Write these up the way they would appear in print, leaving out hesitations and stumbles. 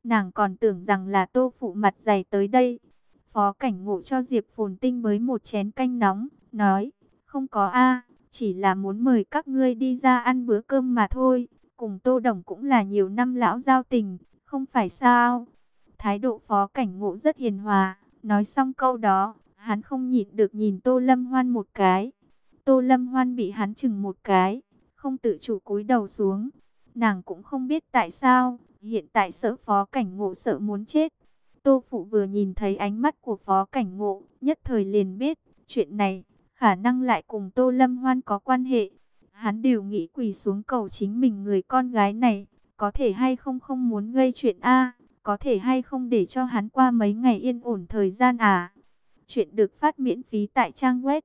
Nàng còn tưởng rằng là Tô Phụ mặt dày tới đây. Phó Cảnh Ngộ cho Diệp Phồn Tinh mới một chén canh nóng, nói, không có a, chỉ là muốn mời các ngươi đi ra ăn bữa cơm mà thôi. Cùng Tô Đồng cũng là nhiều năm lão giao tình, không phải sao? Thái độ Phó Cảnh Ngộ rất hiền hòa, nói xong câu đó, hắn không nhịn được nhìn Tô Lâm Hoan một cái. Tô Lâm Hoan bị hắn chừng một cái, không tự chủ cúi đầu xuống. Nàng cũng không biết tại sao, hiện tại sợ Phó Cảnh Ngộ sợ muốn chết. Tô Phụ vừa nhìn thấy ánh mắt của Phó Cảnh Ngộ, nhất thời liền biết, chuyện này, khả năng lại cùng Tô Lâm Hoan có quan hệ. Hắn đều nghĩ quỳ xuống cầu chính mình người con gái này, có thể hay không không muốn gây chuyện a, có thể hay không để cho hắn qua mấy ngày yên ổn thời gian à. Chuyện được phát miễn phí tại trang web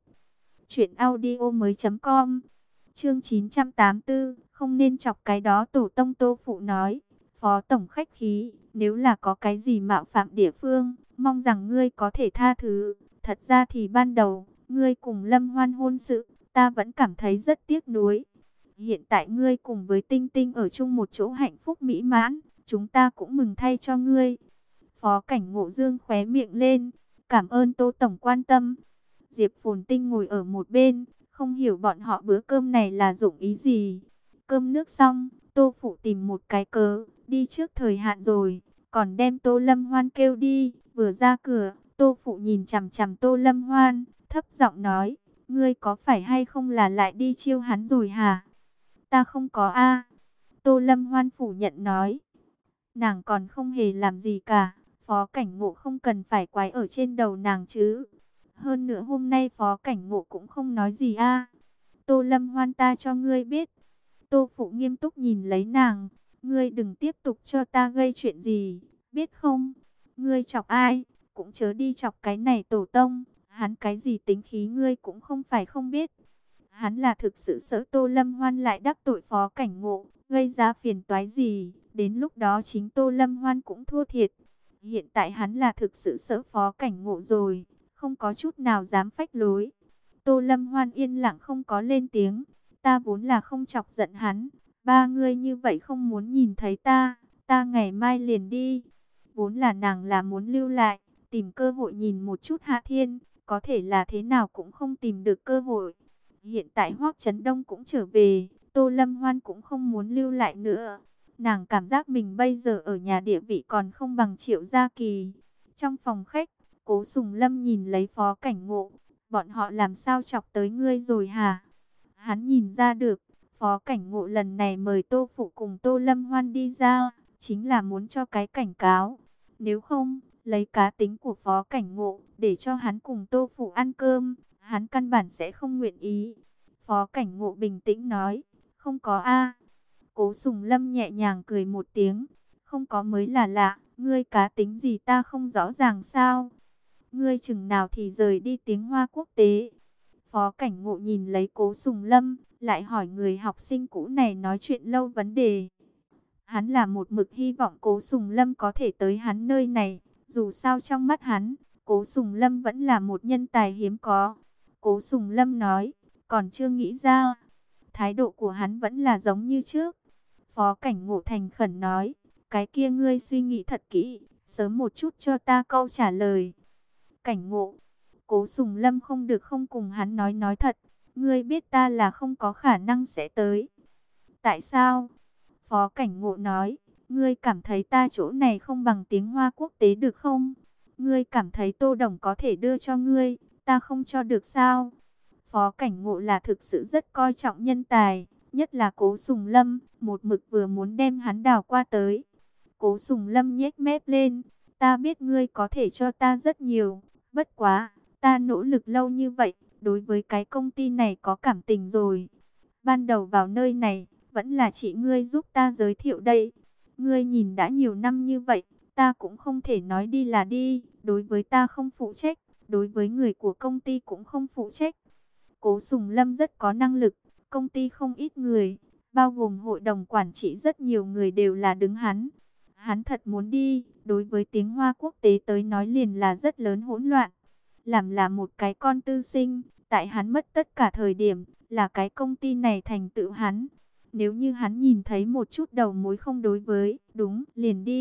truyệnaudiomoi.com. Chương 984, không nên chọc cái đó tổ tông. Tô Phụ nói, Phó Tổng khách khí, nếu là có cái gì mạo phạm địa phương, mong rằng ngươi có thể tha thứ. Thật ra thì ban đầu, ngươi cùng Lâm Hoan hôn sự, ta vẫn cảm thấy rất tiếc nuối. Hiện tại ngươi cùng với Tinh Tinh ở chung một chỗ hạnh phúc mỹ mãn, chúng ta cũng mừng thay cho ngươi. Phó Cảnh Ngộ dương khóe miệng lên, cảm ơn Tô Tổng quan tâm. Diệp Phồn Tinh ngồi ở một bên, không hiểu bọn họ bữa cơm này là dụng ý gì. Cơm nước xong, Tô Phụ tìm một cái cớ, đi trước thời hạn rồi, còn đem Tô Lâm Hoan kêu đi. Vừa ra cửa, Tô Phụ nhìn chằm chằm Tô Lâm Hoan, thấp giọng nói, ngươi có phải hay không là lại đi chiêu hắn rồi hả? Ta không có a. Tô Lâm Hoan phủ nhận nói, nàng còn không hề làm gì cả, Phó Cảnh Ngộ không cần phải quái ở trên đầu nàng chứ. Hơn nữa hôm nay Phó Cảnh Ngộ cũng không nói gì a. Tô Lâm Hoan, ta cho ngươi biết. Tô Phụ nghiêm túc nhìn lấy nàng, ngươi đừng tiếp tục cho ta gây chuyện gì, biết không? Ngươi chọc ai, cũng chớ đi chọc cái này tổ tông, hắn cái gì tính khí ngươi cũng không phải không biết. Hắn là thực sự sợ Tô Lâm Hoan lại đắc tội Phó Cảnh Ngộ, gây ra phiền toái gì, đến lúc đó chính Tô Lâm Hoan cũng thua thiệt. Hiện tại hắn là thực sự sợ Phó Cảnh Ngộ rồi, không có chút nào dám phách lối. Tô Lâm Hoan yên lặng không có lên tiếng, ta vốn là không chọc giận hắn, ba ngươi như vậy không muốn nhìn thấy ta, ta ngày mai liền đi. Vốn là nàng là muốn lưu lại, tìm cơ hội nhìn một chút Hạ Thiên, có thể là thế nào cũng không tìm được cơ hội. Hiện tại Hoắc Chấn Đông cũng trở về, Tô Lâm Hoan cũng không muốn lưu lại nữa. Nàng cảm giác mình bây giờ ở nhà địa vị còn không bằng Triệu Gia Kỳ. Trong phòng khách, Cố Sùng Lâm nhìn lấy Phó Cảnh Ngộ, bọn họ làm sao chọc tới ngươi rồi hả? Hắn nhìn ra được, Phó Cảnh Ngộ lần này mời Tô Phụ cùng Tô Lâm Hoan đi ra, chính là muốn cho cái cảnh cáo. Nếu không, lấy cá tính của Phó Cảnh Ngộ, để cho hắn cùng Tô Phụ ăn cơm, hắn căn bản sẽ không nguyện ý. Phó Cảnh Ngộ bình tĩnh nói, không có a. Cố Sùng Lâm nhẹ nhàng cười một tiếng, không có mới là lạ, ngươi cá tính gì ta không rõ ràng sao? Ngươi chừng nào thì rời đi Tiếng Hoa quốc tế? Phó Cảnh Ngộ nhìn lấy Cố Sùng Lâm, lại hỏi người học sinh cũ này nói chuyện lâu vấn đề. Hắn là một mực hy vọng Cố Sùng Lâm có thể tới hắn nơi này, dù sao trong mắt hắn, Cố Sùng Lâm vẫn là một nhân tài hiếm có. Cố Sùng Lâm nói, còn chưa nghĩ ra. Thái độ của hắn vẫn là giống như trước. Phó Cảnh Ngộ thành khẩn nói, cái kia ngươi suy nghĩ thật kỹ, sớm một chút cho ta câu trả lời. Cảnh Ngộ, Cố Sùng Lâm không được không cùng hắn nói thật, ngươi biết ta là không có khả năng sẽ tới. Tại sao? Phó Cảnh Ngộ nói, ngươi cảm thấy ta chỗ này không bằng Tiếng Hoa quốc tế được không? Ngươi cảm thấy Tô Đồng có thể đưa cho ngươi, ta không cho được sao? Phó Cảnh Ngộ là thực sự rất coi trọng nhân tài, nhất là Cố Sùng Lâm, một mực vừa muốn đem hắn đào qua tới. Cố Sùng Lâm nhếch mép lên, ta biết ngươi có thể cho ta rất nhiều, bất quá, ta nỗ lực lâu như vậy, đối với cái công ty này có cảm tình rồi. Ban đầu vào nơi này, vẫn là chị ngươi giúp ta giới thiệu đây. Ngươi nhìn đã nhiều năm như vậy, ta cũng không thể nói đi là đi, đối với ta không phụ trách, đối với người của công ty cũng không phụ trách. Cố Sùng Lâm rất có năng lực, công ty không ít người, bao gồm hội đồng quản trị rất nhiều người đều là đứng hắn. Hắn thật muốn đi, đối với Tiếng Hoa quốc tế tới nói liền là rất lớn hỗn loạn. Làm là một cái con tư sinh, tại hắn mất tất cả thời điểm, là cái công ty này thành tựu hắn. Nếu như hắn nhìn thấy một chút đầu mối không đối với, đúng, liền đi,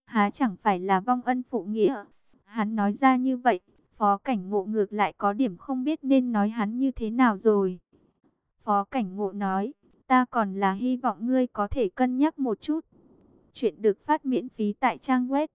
há chẳng phải là vong ân phụ nghĩa. Hắn nói ra như vậy, Phó Cảnh Ngộ ngược lại có điểm không biết nên nói hắn như thế nào rồi. Phó Cảnh Ngộ nói, ta còn là hy vọng ngươi có thể cân nhắc một chút. Chuyện được phát miễn phí tại trang web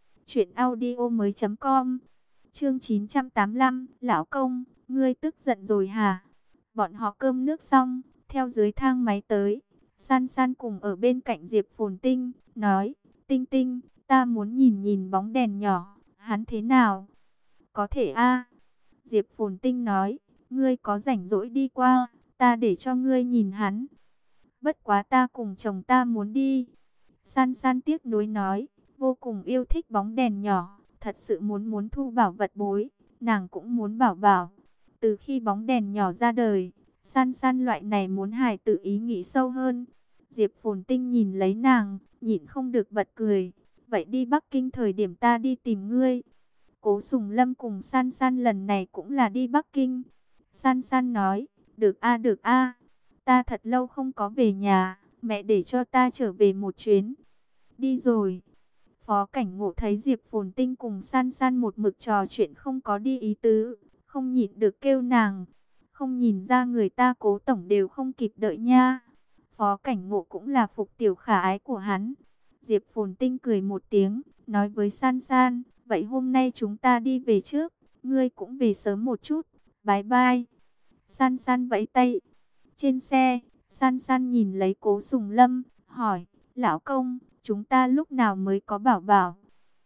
truyệnaudiomoi.com. Chương 985, lão công, ngươi tức giận rồi hả? Bọn họ cơm nước xong, theo dưới thang máy tới. San San cùng ở bên cạnh Diệp Phồn Tinh, nói, Tinh Tinh, ta muốn nhìn nhìn bóng đèn nhỏ, hắn thế nào? Có thể a. Diệp Phồn Tinh nói, ngươi có rảnh rỗi đi qua, ta để cho ngươi nhìn hắn. Bất quá ta cùng chồng ta muốn đi. San San tiếc nuối nói, vô cùng yêu thích bóng đèn nhỏ, thật sự muốn thu bảo vật bối, nàng cũng muốn bảo bảo. Từ khi bóng đèn nhỏ ra đời, San San loại này muốn hài tự ý nghĩ sâu hơn. Diệp Phồn Tinh nhìn lấy nàng, nhịn không được bật cười. Vậy đi Bắc Kinh thời điểm ta đi tìm ngươi. Cố Sùng Lâm cùng San San lần này cũng là đi Bắc Kinh. San San nói, được a được a, ta thật lâu không có về nhà, mẹ để cho ta trở về một chuyến. Đi rồi. Phó Cảnh Ngộ thấy Diệp Phồn Tinh cùng San San một mực trò chuyện không có đi ý tứ, không nhịn được kêu nàng. Không nhìn ra người ta Cố tổng đều không kịp đợi nha. Phó Cảnh Ngộ cũng là phục tiểu khả ái của hắn. Diệp Phồn Tinh cười một tiếng, nói với San San, vậy hôm nay chúng ta đi về trước, ngươi cũng về sớm một chút, bye bye. San San vẫy tay. Trên xe, San San nhìn lấy Cố Sùng Lâm, hỏi, lão công, chúng ta lúc nào mới có bảo bảo?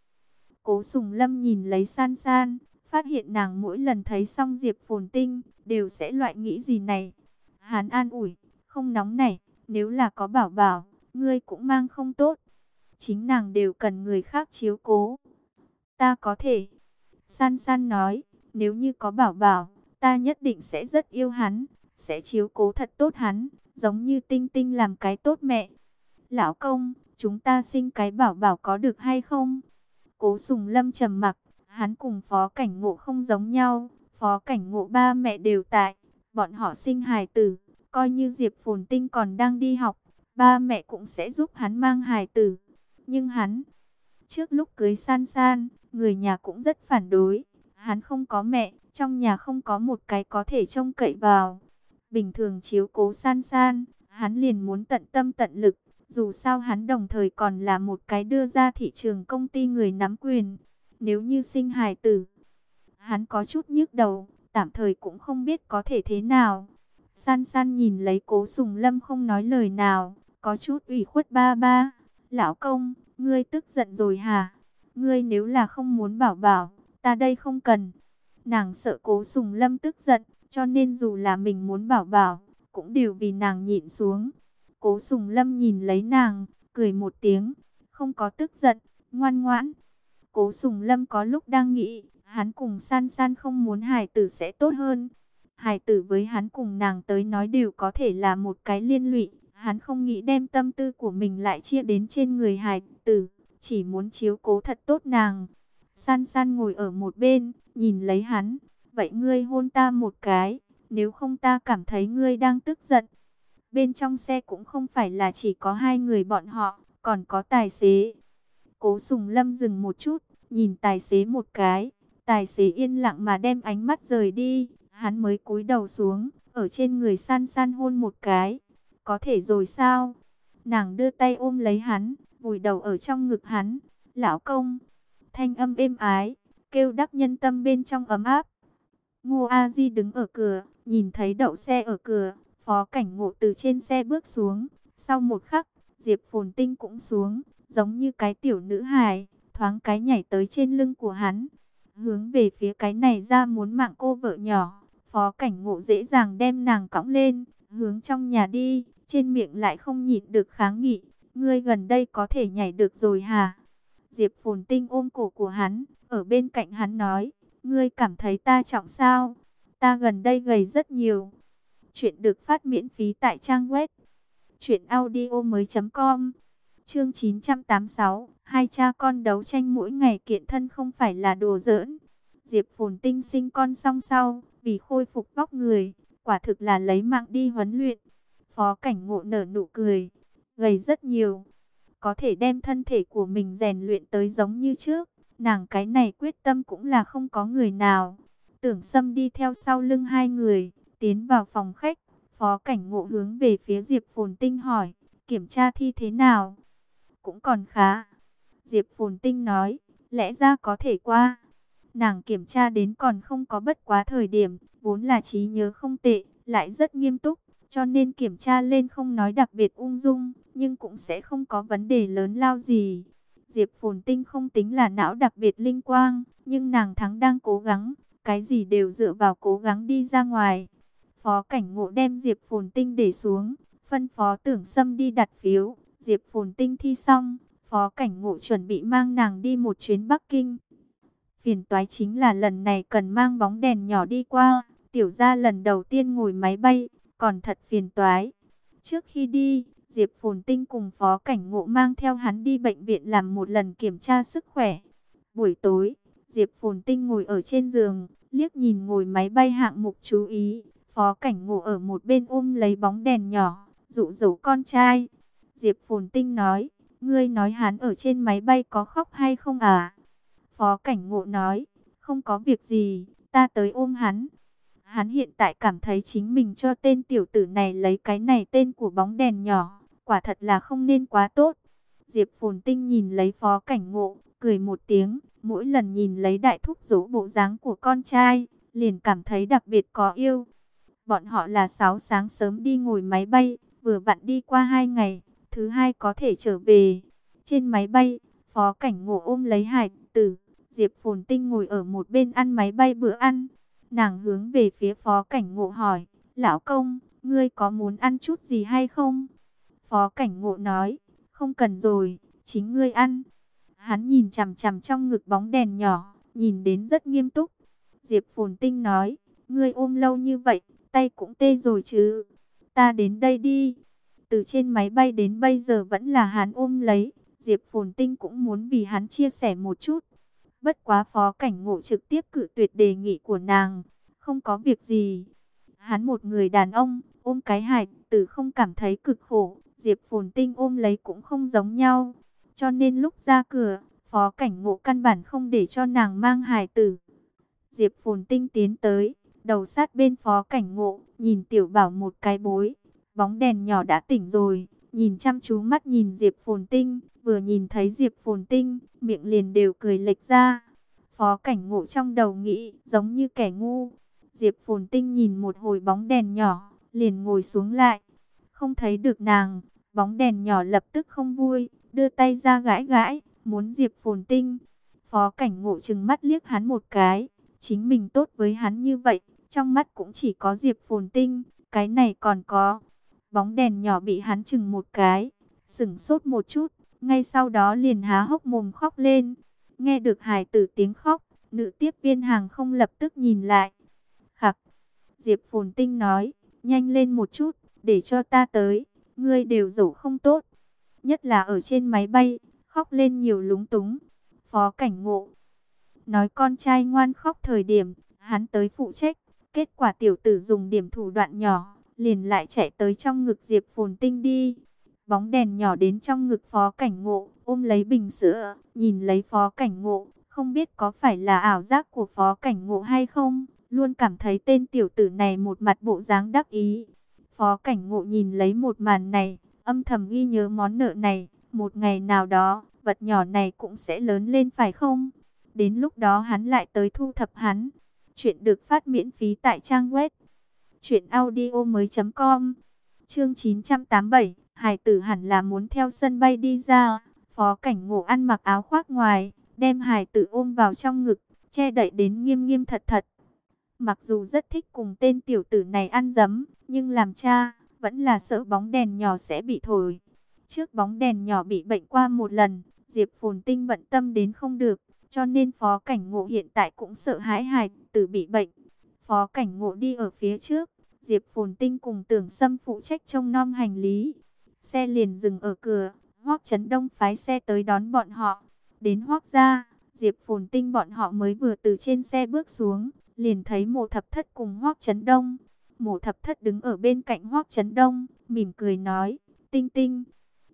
Cố Sùng Lâm nhìn lấy San San, phát hiện nàng mỗi lần thấy xong Diệp Phồn Tinh, đều sẽ loại nghĩ gì này. Hắn an ủi, không nóng nảy, nếu là có bảo bảo, ngươi cũng mang không tốt. Chính nàng đều cần người khác chiếu cố. Ta có thể. San San nói, nếu như có bảo bảo, ta nhất định sẽ rất yêu hắn, sẽ chiếu cố thật tốt hắn, giống như Tinh Tinh làm cái tốt mẹ. Lão công, chúng ta sinh cái bảo bảo có được hay không? Cố Sùng Lâm trầm mặc, hắn cùng Phó Cảnh Ngộ không giống nhau. Phó Cảnh Ngộ ba mẹ đều tại, bọn họ sinh hài tử, coi như Diệp Phồn Tinh còn đang đi học, ba mẹ cũng sẽ giúp hắn mang hài tử. Nhưng hắn, trước lúc cưới San San, người nhà cũng rất phản đối. Hắn không có mẹ, trong nhà không có một cái có thể trông cậy vào. Bình thường chiếu cố San San, hắn liền muốn tận tâm tận lực. Dù sao hắn đồng thời còn là một cái đưa ra thị trường công ty người nắm quyền. Nếu như sinh hài tử, hắn có chút nhức đầu, tạm thời cũng không biết có thể thế nào. San San nhìn lấy Cố Sùng Lâm không nói lời nào, có chút ủy khuất ba ba. Lão công, ngươi tức giận rồi hả? Ngươi nếu là không muốn bảo bảo, ta đây không cần. Nàng sợ Cố Sùng Lâm tức giận, cho nên dù là mình muốn bảo bảo, cũng đều vì nàng nhịn xuống. Cố Sùng Lâm nhìn lấy nàng, cười một tiếng, không có tức giận, ngoan ngoãn. Cố Sùng Lâm có lúc đang nghĩ, hắn cùng San San không muốn hài tử sẽ tốt hơn. Hài tử với hắn cùng nàng tới nói đều có thể là một cái liên lụy. Hắn không nghĩ đem tâm tư của mình lại chia đến trên người hài tử, chỉ muốn chiếu cố thật tốt nàng. San San ngồi ở một bên, nhìn lấy hắn. Vậy ngươi hôn ta một cái, nếu không ta cảm thấy ngươi đang tức giận. Bên trong xe cũng không phải là chỉ có hai người bọn họ, còn có tài xế. Cố Sùng Lâm dừng một chút, nhìn tài xế một cái. Tài xế yên lặng mà đem ánh mắt rời đi. Hắn mới cúi đầu xuống, ở trên người San San hôn một cái. Có thể rồi sao? Nàng đưa tay ôm lấy hắn, vùi đầu ở trong ngực hắn. Lão công, thanh âm êm ái, kêu đắc nhân tâm bên trong ấm áp. Ngô A Di đứng ở cửa, nhìn thấy đậu xe ở cửa. Phó Cảnh Ngộ từ trên xe bước xuống. Sau một khắc, Diệp Phồn Tinh cũng xuống, giống như cái tiểu nữ hài, thoáng cái nhảy tới trên lưng của hắn, hướng về phía cái này ra muốn mạng cô vợ nhỏ. Phó Cảnh Ngộ dễ dàng đem nàng cõng lên, hướng trong nhà đi, trên miệng lại không nhịn được kháng nghị. Ngươi gần đây có thể nhảy được rồi hả? Diệp Phồn Tinh ôm cổ của hắn, ở bên cạnh hắn nói, ngươi cảm thấy ta trọng sao? Ta gần đây gầy rất nhiều. Chuyện được phát miễn phí tại trang web truyệnaudiomoi.com. Chương 986, hai cha con đấu tranh mỗi ngày kiện thân không phải là đùa giỡn. Diệp Phồn Tinh sinh con xong sau, vì khôi phục vóc người, quả thực là lấy mạng đi huấn luyện. Phó Cảnh Ngộ nở nụ cười, gầy rất nhiều. có thể đem thân thể của mình rèn luyện tới giống như trước. Nàng cái này quyết tâm cũng là không có người nào. Tưởng Sâm đi theo sau lưng hai người, tiến vào phòng khách. Phó Cảnh Ngộ hướng về phía Diệp Phồn Tinh hỏi, kiểm tra thi thế nào? Cũng còn khá. Diệp Phồn Tinh nói, lẽ ra có thể qua. Nàng kiểm tra đến còn không có bất quá thời điểm, vốn là trí nhớ không tệ, lại rất nghiêm túc, cho nên kiểm tra lên không nói đặc biệt ung dung, nhưng cũng sẽ không có vấn đề lớn lao gì. Diệp Phồn Tinh không tính là não đặc biệt linh quang, nhưng nàng thắng đang cố gắng, cái gì đều dựa vào cố gắng đi ra ngoài. Phó Cảnh Ngộ đem Diệp Phồn Tinh để xuống, phân phó Tưởng Sâm đi đặt phiếu. Diệp Phồn Tinh thi xong, Phó Cảnh Ngộ chuẩn bị mang nàng đi một chuyến Bắc Kinh. Phiền toái chính là lần này cần mang bóng đèn nhỏ đi qua, tiểu gia lần đầu tiên ngồi máy bay, còn thật phiền toái. Trước khi đi, Diệp Phồn Tinh cùng Phó Cảnh Ngộ mang theo hắn đi bệnh viện làm một lần kiểm tra sức khỏe. Buổi tối, Diệp Phồn Tinh ngồi ở trên giường, liếc nhìn ngồi máy bay hạng mục chú ý. Phó Cảnh Ngộ ở một bên ôm lấy bóng đèn nhỏ, dụ dỗ con trai. Diệp Phồn Tinh nói, ngươi nói hắn ở trên máy bay có khóc hay không à? Phó Cảnh Ngộ nói, không có việc gì, ta tới ôm hắn. Hắn hiện tại cảm thấy chính mình cho tên tiểu tử này lấy cái này tên của bóng đèn nhỏ, quả thật là không nên quá tốt. Diệp Phồn Tinh nhìn lấy Phó Cảnh Ngộ, cười một tiếng, mỗi lần nhìn lấy đại thúc dỗ bộ dáng của con trai, liền cảm thấy đặc biệt có yêu. Bọn họ là 6 sáng sớm đi ngồi máy bay, vừa vặn đi qua 2 ngày, thứ hai có thể trở về. Trên máy bay, Phó Cảnh Ngộ ôm lấy hải tử, Diệp Phồn Tinh ngồi ở một bên ăn máy bay bữa ăn. Nàng hướng về phía Phó Cảnh Ngộ hỏi, lão công, ngươi có muốn ăn chút gì hay không? Phó Cảnh Ngộ nói, không cần rồi, chính ngươi ăn. Hắn nhìn chằm chằm trong ngực bóng đèn nhỏ, nhìn đến rất nghiêm túc. Diệp Phồn Tinh nói, ngươi ôm lâu như vậy, tay cũng tê rồi chứ. Ta đến đây đi. Từ trên máy bay đến bây giờ vẫn là hắn ôm lấy. Diệp Phồn Tinh cũng muốn vì hắn chia sẻ một chút. Bất quá Phó Cảnh Ngộ trực tiếp cự tuyệt đề nghị của nàng. Không có việc gì. Hắn một người đàn ông, ôm cái hài tử không cảm thấy cực khổ. Diệp Phồn Tinh ôm lấy cũng không giống nhau. Cho nên lúc ra cửa, Phó Cảnh Ngộ căn bản không để cho nàng mang hài tử. Diệp Phồn Tinh tiến tới, đầu sát bên Phó Cảnh Ngộ, nhìn tiểu bảo một cái bối. Bóng đèn nhỏ đã tỉnh rồi, nhìn chăm chú mắt nhìn Diệp Phồn Tinh, vừa nhìn thấy Diệp Phồn Tinh, miệng liền đều cười lệch ra. Phó Cảnh Ngộ trong đầu nghĩ, giống như kẻ ngu. Diệp Phồn Tinh nhìn một hồi bóng đèn nhỏ, liền ngồi xuống lại. Không thấy được nàng, bóng đèn nhỏ lập tức không vui, đưa tay ra gãi gãi, muốn Diệp Phồn Tinh. Phó Cảnh Ngộ trừng mắt liếc hắn một cái, chính mình tốt với hắn như vậy, trong mắt cũng chỉ có Diệp Phồn Tinh, cái này còn có. Bóng đèn nhỏ bị hắn chừng một cái, sững sốt một chút, ngay sau đó liền há hốc mồm khóc lên. Nghe được hài tử tiếng khóc, nữ tiếp viên hàng không lập tức nhìn lại. Khặc, Diệp Phồn Tinh nói, nhanh lên một chút, để cho ta tới, ngươi đều dỗ không tốt. Nhất là ở trên máy bay, khóc lên nhiều lúng túng. Phó Cảnh Ngộ nói con trai ngoan khóc thời điểm, hắn tới phụ trách. Kết quả tiểu tử dùng điểm thủ đoạn nhỏ, liền lại chạy tới trong ngực Diệp Phồn Tinh đi. Bóng đèn nhỏ đến trong ngực Phó Cảnh Ngộ, ôm lấy bình sữa, nhìn lấy Phó Cảnh Ngộ, không biết có phải là ảo giác của Phó Cảnh Ngộ hay không, luôn cảm thấy tên tiểu tử này một mặt bộ dáng đắc ý. Phó Cảnh Ngộ nhìn lấy một màn này, âm thầm ghi nhớ món nợ này, một ngày nào đó, vật nhỏ này cũng sẽ lớn lên phải không? Đến lúc đó hắn lại tới thu thập hắn. Chuyện được phát miễn phí tại trang web truyệnaudiomoi.com. Chương 987, Hải tử hẳn là muốn theo sân bay đi ra. Phó Cảnh Ngộ ăn mặc áo khoác ngoài, đem Hải tử ôm vào trong ngực, che đậy đến nghiêm nghiêm thật thật. Mặc dù rất thích cùng tên tiểu tử này ăn dấm, nhưng làm cha, vẫn là sợ bóng đèn nhỏ sẽ bị thổi. Trước bóng đèn nhỏ bị bệnh qua một lần, Diệp Phồn Tinh bận tâm đến không được, cho nên Phó Cảnh Ngộ hiện tại cũng sợ hãi hài tử bị bệnh. Phó Cảnh Ngộ đi ở phía trước, Diệp Phồn Tinh cùng Tưởng Sâm phụ trách trông nom hành lý. Xe liền dừng ở cửa, Hoắc Chấn Đông phái xe tới đón bọn họ. Đến Hoắc gia, Diệp Phồn Tinh bọn họ mới vừa từ trên xe bước xuống, liền thấy Mộ Thập Thất cùng Hoắc Chấn Đông. Mộ Thập Thất đứng ở bên cạnh Hoắc Chấn Đông, mỉm cười nói, Tinh Tinh.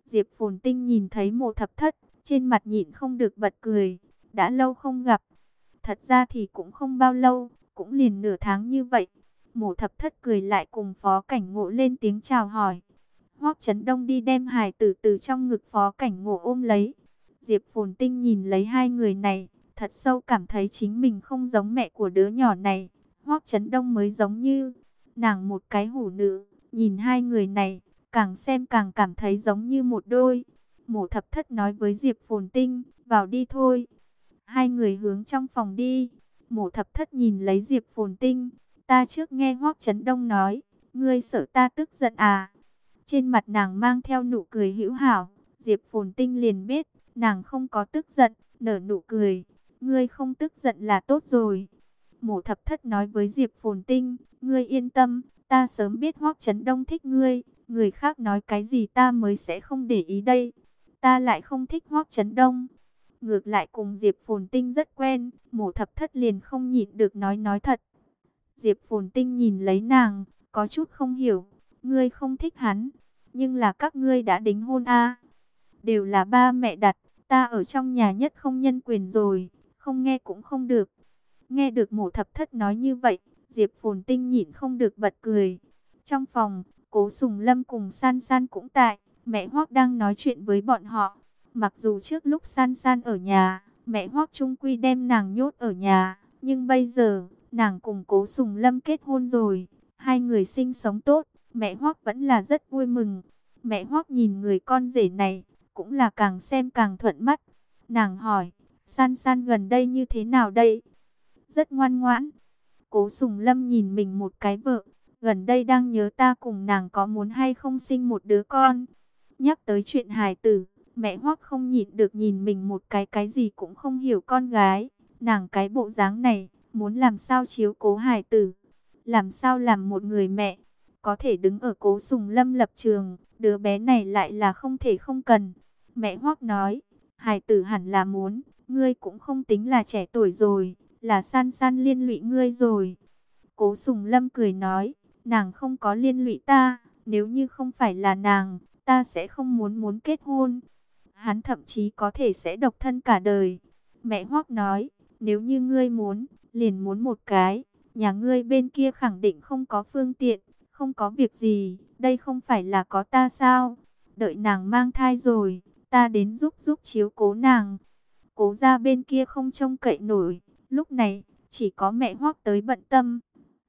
Diệp Phồn Tinh nhìn thấy Mộ Thập Thất, trên mặt nhịn không được bật cười. Đã lâu không gặp. Thật ra thì cũng không bao lâu, cũng liền nửa tháng như vậy. Mộ Thập Thất cười lại cùng Phó Cảnh Ngộ lên tiếng chào hỏi. Hoắc Chấn Đông đi đem hài tử từ trong ngực Phó Cảnh Ngộ ôm lấy. Diệp Phồn Tinh nhìn lấy hai người này, thật sâu cảm thấy chính mình không giống mẹ của đứa nhỏ này. Hoắc Chấn Đông mới giống như nàng một cái hủ nữ. Nhìn hai người này, càng xem càng cảm thấy giống như một đôi. Mộ Thập Thất nói với Diệp Phồn Tinh, vào đi thôi. Hai người hướng trong phòng đi. Mộ Thập Thất nhìn lấy Diệp Phồn Tinh. Ta trước nghe Hoắc Chấn Đông nói, ngươi sợ ta tức giận à? Trên mặt nàng mang theo nụ cười hữu hảo. Diệp Phồn Tinh liền biết, nàng không có tức giận, nở nụ cười. Ngươi không tức giận là tốt rồi. Mộ Thập Thất nói với Diệp Phồn Tinh, ngươi yên tâm, ta sớm biết Hoắc Chấn Đông thích ngươi. Người khác nói cái gì ta mới sẽ không để ý đây. Ta lại không thích Hoắc Chấn Đông. Ngược lại cùng Diệp Phồn Tinh rất quen, Mộ Thập Thất liền không nhịn được nói thật. Diệp Phồn Tinh nhìn lấy nàng, có chút không hiểu. Ngươi không thích hắn, nhưng là các ngươi đã đính hôn à? Đều là ba mẹ đặt, ta ở trong nhà nhất không nhân quyền rồi, không nghe cũng không được. Nghe được Mộ Thập Thất nói như vậy, Diệp Phồn Tinh nhịn không được bật cười. Trong phòng, Cố Sùng Lâm cùng San San cũng tại, mẹ Hoắc đang nói chuyện với bọn họ. Mặc dù trước lúc San San ở nhà, mẹ Hoắc chung quy đem nàng nhốt ở nhà, nhưng bây giờ, nàng cùng Cố Sùng Lâm kết hôn rồi, hai người sinh sống tốt, mẹ Hoắc vẫn là rất vui mừng. Mẹ Hoắc nhìn người con rể này, cũng là càng xem càng thuận mắt. Nàng hỏi, San San gần đây như thế nào đây? Rất ngoan ngoãn. Cố Sùng Lâm nhìn mình một cái vợ, gần đây đang nhớ ta cùng nàng có muốn hay không sinh một đứa con. Nhắc tới chuyện hài tử, mẹ Hoắc không nhịn được nhìn mình một cái gì cũng không hiểu con gái. Nàng cái bộ dáng này, muốn làm sao chiếu cố hài tử, làm sao làm một người mẹ, có thể đứng ở Cố Sùng Lâm lập trường, đứa bé này lại là không thể không cần. Mẹ Hoắc nói, hài tử hẳn là muốn, ngươi cũng không tính là trẻ tuổi rồi, là San San liên lụy ngươi rồi. Cố Sùng Lâm cười nói, nàng không có liên lụy ta, nếu như không phải là nàng, ta sẽ không muốn kết hôn. Hắn thậm chí có thể sẽ độc thân cả đời. Mẹ Hoắc nói, nếu như ngươi muốn, liền muốn một cái, nhà ngươi bên kia khẳng định không có phương tiện, không có việc gì, đây không phải là có ta sao? Đợi nàng mang thai rồi, ta đến giúp chiếu cố nàng. Cố gia bên kia không trông cậy nổi, lúc này, chỉ có mẹ Hoắc tới bận tâm.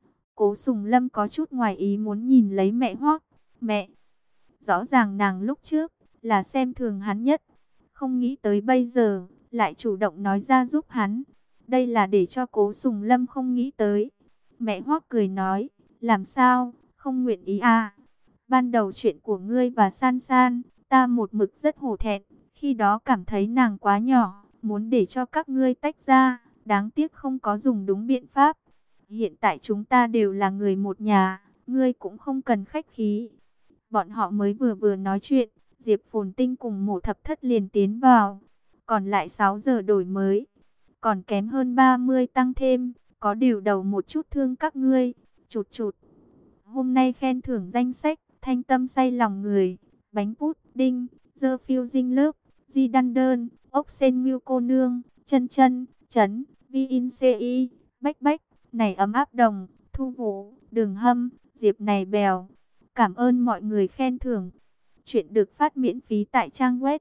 Cố Sùng Lâm có chút ngoài ý muốn nhìn lấy mẹ Hoắc. Mẹ, rõ ràng nàng lúc trước là xem thường hắn nhất, không nghĩ tới bây giờ lại chủ động nói ra giúp hắn. Đây là để cho Cố Sùng Lâm không nghĩ tới. Mẹ Hoắc cười nói, làm sao, không nguyện ý à? Ban đầu chuyện của ngươi và San San, ta một mực rất hổ thẹn, khi đó cảm thấy nàng quá nhỏ, muốn để cho các ngươi tách ra, đáng tiếc không có dùng đúng biện pháp. Hiện tại chúng ta đều là người một nhà, ngươi cũng không cần khách khí. Bọn họ mới vừa nói chuyện, Diệp Phồn Tinh cùng Mộ Thập Thất liền tiến vào. Còn lại 6 giờ đổi mới, còn kém hơn 30 tăng thêm, có điều đầu một chút thương các ngươi. Chụt chụt. Hôm nay khen thưởng danh sách, thanh tâm say lòng người, bánh pudding, dơ phiêu dinh lớp, di đan đơn, ốc sen ngưu cô nương, chân chân, chấn, vi in ci, bách bách, này ấm áp đồng, thu vũ, đường hâm, diệp này bèo. Cảm ơn mọi người khen thưởng. Chuyện được phát miễn phí tại trang web